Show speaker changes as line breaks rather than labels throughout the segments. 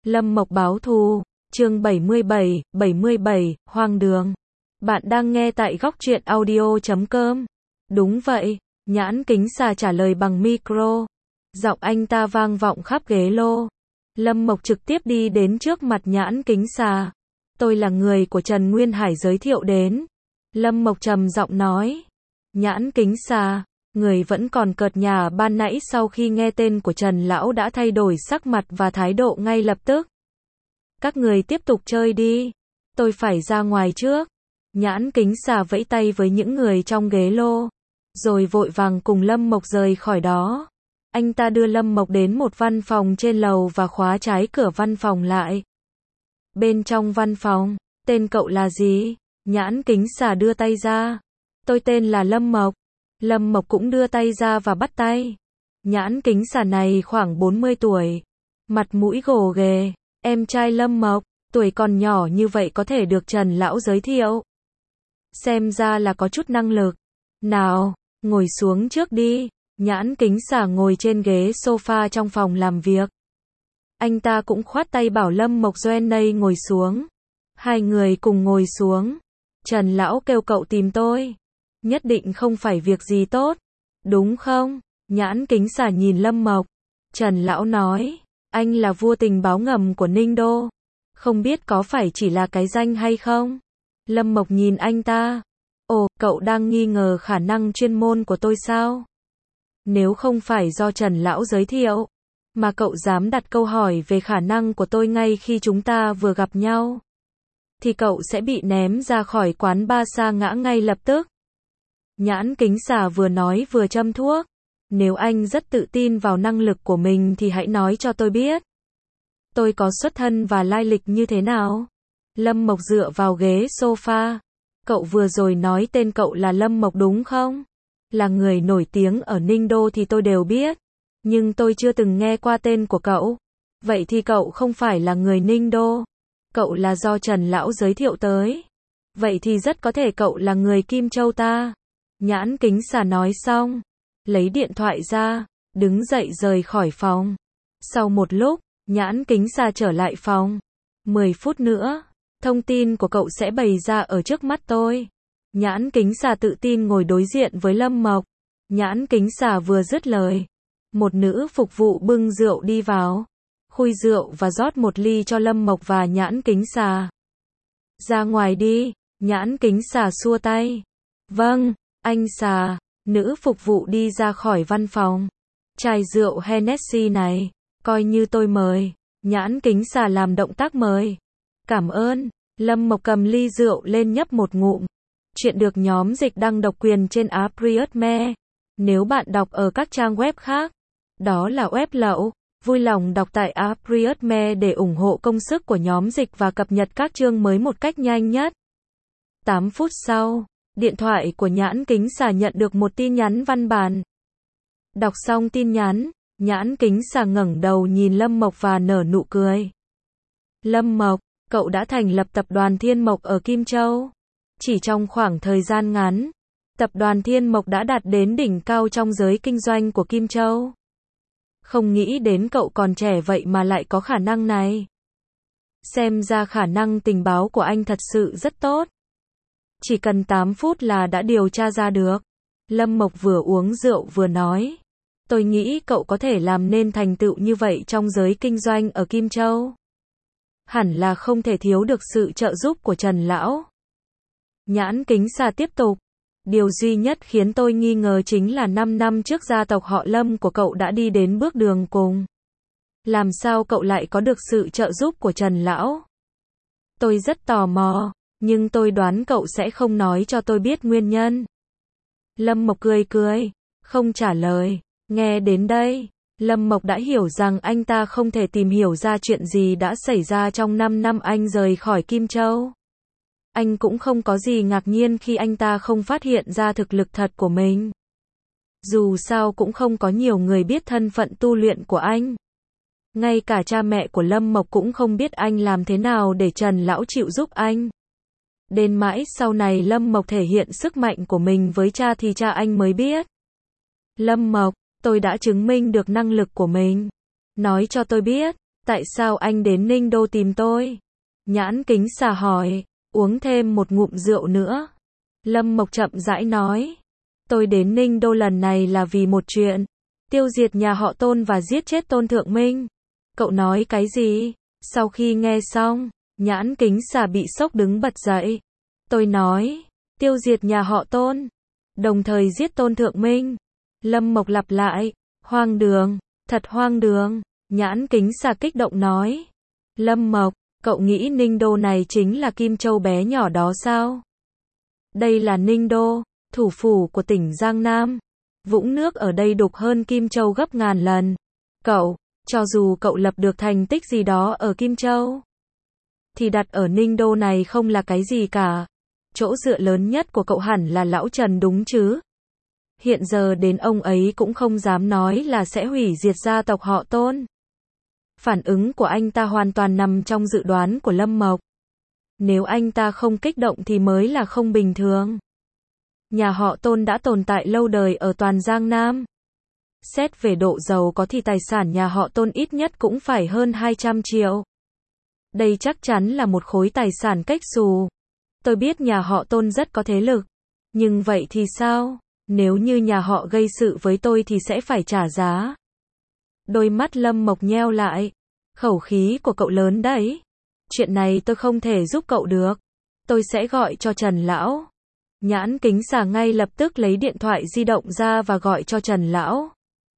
Lâm Mộc báo thù, chương 77, hoang đường. Bạn đang nghe tại góc truyện audio.com. Đúng vậy, Nhãn Kính Xà trả lời bằng micro. Giọng anh ta vang vọng khắp ghế lô. Lâm Mộc trực tiếp đi đến trước mặt Nhãn Kính Xà. Tôi là người của Trần Nguyên Hải giới thiệu đến. Lâm Mộc trầm giọng nói. Nhãn Kính Xà, người vẫn còn cợt nhả ban nãy sau khi nghe tên của Trần Lão đã thay đổi sắc mặt và thái độ ngay lập tức. Các người tiếp tục chơi đi. Tôi phải ra ngoài trước. Nhãn Kính Xà vẫy tay với những người trong ghế lô. Rồi vội vàng cùng Lâm Mộc rời khỏi đó. Anh ta đưa Lâm Mộc đến một văn phòng trên lầu và khóa trái cửa văn phòng lại. Bên trong văn phòng, tên cậu là gì? Nhãn Kính Xà đưa tay ra. Tôi tên là Lâm Mộc. Lâm Mộc cũng đưa tay ra và bắt tay. Nhãn Kính Xà này khoảng 40 tuổi. Mặt mũi gồ ghề. Em trai Lâm Mộc, tuổi còn nhỏ như vậy có thể được Trần Lão giới thiệu. Xem ra là có chút năng lực. Nào, ngồi xuống trước đi. Nhãn Kính Xà ngồi trên ghế sofa trong phòng làm việc. Anh ta cũng khoát tay bảo Lâm Mộc Doenay ngồi xuống. Hai người cùng ngồi xuống. Trần Lão kêu cậu tìm tôi. Nhất định không phải việc gì tốt, đúng không? Nhãn Kính Xà nhìn Lâm Mộc. Trần Lão nói, anh là vua tình báo ngầm của Ninh Đô. Không biết có phải chỉ là cái danh hay không? Lâm Mộc nhìn anh ta. Ồ, cậu đang nghi ngờ khả năng chuyên môn của tôi sao? Nếu không phải do Trần Lão giới thiệu, mà cậu dám đặt câu hỏi về khả năng của tôi ngay khi chúng ta vừa gặp nhau, thì cậu sẽ bị ném ra khỏi quán bar sa ngã ngay lập tức. Nhãn Kính Xà vừa nói vừa châm thuốc. Nếu anh rất tự tin vào năng lực của mình thì hãy nói cho tôi biết. Tôi có xuất thân và lai lịch như thế nào? Lâm Mộc dựa vào ghế sofa. Cậu vừa rồi nói tên cậu là Lâm Mộc đúng không? Là người nổi tiếng ở Ninh Đô thì tôi đều biết. Nhưng tôi chưa từng nghe qua tên của cậu. Vậy thì cậu không phải là người Ninh Đô. Cậu là do Trần Lão giới thiệu tới. Vậy thì rất có thể cậu là người Kim Châu ta. Nhãn Kính Xà nói xong, lấy điện thoại ra, đứng dậy rời khỏi phòng. Sau một lúc, Nhãn Kính Xà trở lại phòng. 10 phút nữa, thông tin của cậu sẽ bày ra ở trước mắt tôi. Nhãn Kính Xà tự tin ngồi đối diện với Lâm Mộc. Nhãn Kính Xà vừa dứt lời, một nữ phục vụ bưng rượu đi vào, khui rượu và rót một ly cho Lâm Mộc và Nhãn Kính Xà. Ra ngoài đi, Nhãn Kính Xà xua tay. Vâng, anh Xà. Nữ phục vụ đi ra khỏi văn phòng. Chai rượu Hennessy này, coi như tôi mời. Nhãn Kính Xà làm động tác mời. Cảm ơn. Lâm Mộc cầm ly rượu lên nhấp một ngụm. Chuyện được nhóm dịch đăng độc quyền trên Appriotme. Nếu bạn đọc ở các trang web khác, đó là web lậu. Vui lòng đọc tại Appriotme để ủng hộ công sức của nhóm dịch và cập nhật các chương mới một cách nhanh nhất. 8 phút sau, điện thoại của Nhãn Kính Xà nhận được một tin nhắn văn bản. Đọc xong tin nhắn, Nhãn Kính Xà ngẩng đầu nhìn Lâm Mộc và nở nụ cười. Lâm Mộc, cậu đã thành lập tập đoàn Thiên Mộc ở Kim Châu. Chỉ trong khoảng thời gian ngắn, tập đoàn Thiên Mộc đã đạt đến đỉnh cao trong giới kinh doanh của Kim Châu. Không nghĩ đến cậu còn trẻ vậy mà lại có khả năng này. Xem ra khả năng tình báo của anh thật sự rất tốt. Chỉ cần 8 phút là đã điều tra ra được. Lâm Mộc vừa uống rượu vừa nói. Tôi nghĩ cậu có thể làm nên thành tựu như vậy trong giới kinh doanh ở Kim Châu. Hẳn là không thể thiếu được sự trợ giúp của Trần Lão. Nhãn Kính Xà tiếp tục. Điều duy nhất khiến tôi nghi ngờ chính là 5 năm trước gia tộc họ Lâm của cậu đã đi đến bước đường cùng. Làm sao cậu lại có được sự trợ giúp của Trần Lão? Tôi rất tò mò. Nhưng tôi đoán cậu sẽ không nói cho tôi biết nguyên nhân. Lâm Mộc cười, không trả lời. Nghe đến đây, Lâm Mộc đã hiểu rằng anh ta không thể tìm hiểu ra chuyện gì đã xảy ra trong 5 năm anh rời khỏi Kim Châu. Anh cũng không có gì ngạc nhiên khi anh ta không phát hiện ra thực lực thật của mình. Dù sao cũng không có nhiều người biết thân phận tu luyện của anh. Ngay cả cha mẹ của Lâm Mộc cũng không biết anh làm thế nào để Trần Lão chịu giúp anh. Đến mãi sau này Lâm Mộc thể hiện sức mạnh của mình với cha thì cha anh mới biết. Lâm Mộc, tôi đã chứng minh được năng lực của mình. Nói cho tôi biết, Tại sao anh đến Ninh Đô tìm tôi? Nhãn Kính Xà hỏi. Uống thêm một ngụm rượu nữa. Lâm Mộc chậm rãi nói. Tôi đến Ninh Đô lần này là vì một chuyện. Tiêu diệt nhà họ Tôn và giết chết Tôn Thượng Minh. Cậu nói cái gì? Sau khi nghe xong, Nhãn Kính Xà bị sốc đứng bật dậy. Tôi nói, tiêu diệt nhà họ Tôn, đồng thời giết Tôn Thượng Minh. Lâm Mộc lặp lại, hoang đường, thật hoang đường. Nhãn Kính Xà kích động nói. Lâm Mộc, cậu nghĩ Ninh Đô này chính là Kim Châu bé nhỏ đó sao? Đây là Ninh Đô, thủ phủ của tỉnh Giang Nam. Vũng nước ở đây đục hơn Kim Châu gấp ngàn lần. Cậu, cho dù cậu lập được thành tích gì đó ở Kim Châu, thì đặt ở Ninh Đô này không là cái gì cả. Chỗ dựa lớn nhất của cậu hẳn là lão Trần đúng chứ? Hiện giờ đến ông ấy cũng không dám nói là sẽ hủy diệt gia tộc họ Tôn. Phản ứng của anh ta hoàn toàn nằm trong dự đoán của Lâm Mộc. Nếu anh ta không kích động thì mới là không bình thường. Nhà họ Tôn đã tồn tại lâu đời ở toàn Giang Nam. Xét về độ giàu có thì tài sản nhà họ Tôn ít nhất cũng phải hơn 200 triệu. Đây chắc chắn là một khối tài sản cách xù. Tôi biết nhà họ Tôn rất có thế lực. Nhưng vậy thì sao? Nếu như nhà họ gây sự với tôi thì sẽ phải trả giá. Đôi mắt Lâm Mộc nheo lại. Khẩu khí của cậu lớn đấy. Chuyện này tôi không thể giúp cậu được. Tôi sẽ gọi cho Trần Lão. Nhãn Kính Xà ngay lập tức lấy điện thoại di động ra và gọi cho Trần Lão.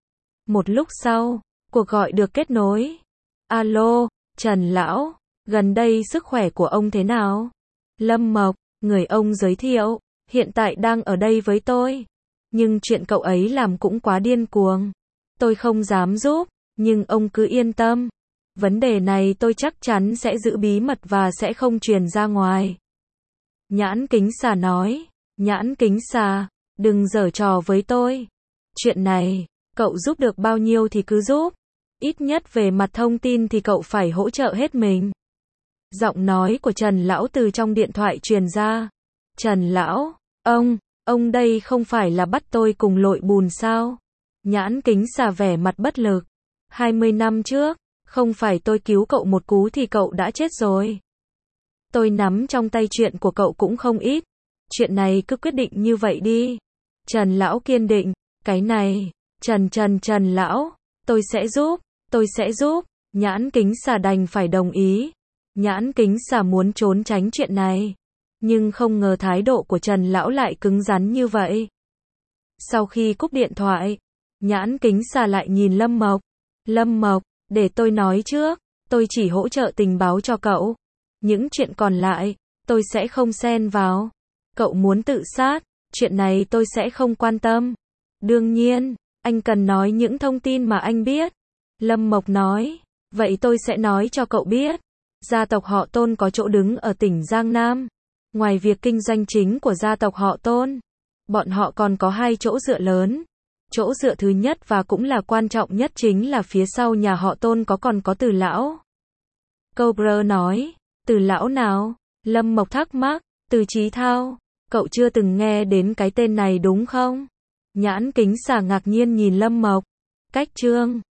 Một lúc sau, cuộc gọi được kết nối. Alo, Trần Lão, gần đây sức khỏe của ông thế nào? Lâm Mộc, người ông giới thiệu, hiện tại đang ở đây với tôi. Nhưng chuyện cậu ấy làm cũng quá điên cuồng. Tôi không dám giúp, nhưng ông cứ yên tâm. Vấn đề này tôi chắc chắn sẽ giữ bí mật và sẽ không truyền ra ngoài. Nhãn Kính Xà nói. Nhãn Kính Xà, đừng giở trò với tôi. Chuyện này, cậu giúp được bao nhiêu thì cứ giúp. Ít nhất về mặt thông tin thì cậu phải hỗ trợ hết mình. Giọng nói của Trần Lão từ trong điện thoại truyền ra. Trần Lão, ông đây không phải là bắt tôi cùng lội bùn sao? Nhãn Kính Xà vẻ mặt bất lực. 20 năm trước, không phải tôi cứu cậu một cú thì cậu đã chết rồi. Tôi nắm trong tay chuyện của cậu cũng không ít. Chuyện này cứ quyết định như vậy đi. Trần Lão kiên định. Cái này, Trần Lão, tôi sẽ giúp. Nhãn Kính Xà đành phải đồng ý. Nhãn Kính Xà muốn trốn tránh chuyện này. Nhưng không ngờ thái độ của Trần Lão lại cứng rắn như vậy. Sau khi cúp điện thoại, Nhãn Kính Xà lại nhìn Lâm Mộc. Lâm Mộc, để tôi nói trước, tôi chỉ hỗ trợ tình báo cho cậu. Những chuyện còn lại, tôi sẽ không xen vào. Cậu muốn tự sát, chuyện này tôi sẽ không quan tâm. Đương nhiên, anh cần nói những thông tin mà anh biết. Lâm Mộc nói, vậy tôi sẽ nói cho cậu biết. Gia tộc họ Tôn có chỗ đứng ở tỉnh Giang Nam. Ngoài việc kinh doanh chính của gia tộc họ Tôn, bọn họ còn có hai chỗ dựa lớn. Chỗ dựa thứ nhất và cũng là quan trọng nhất chính là phía sau nhà họ Tôn còn có Từ Lão. Cobra nói, Từ Lão nào? Lâm Mộc thắc mắc, Từ Chí Thao. Cậu chưa từng nghe đến cái tên này đúng không? Nhãn Kính Xà ngạc nhiên nhìn Lâm Mộc. Cách chương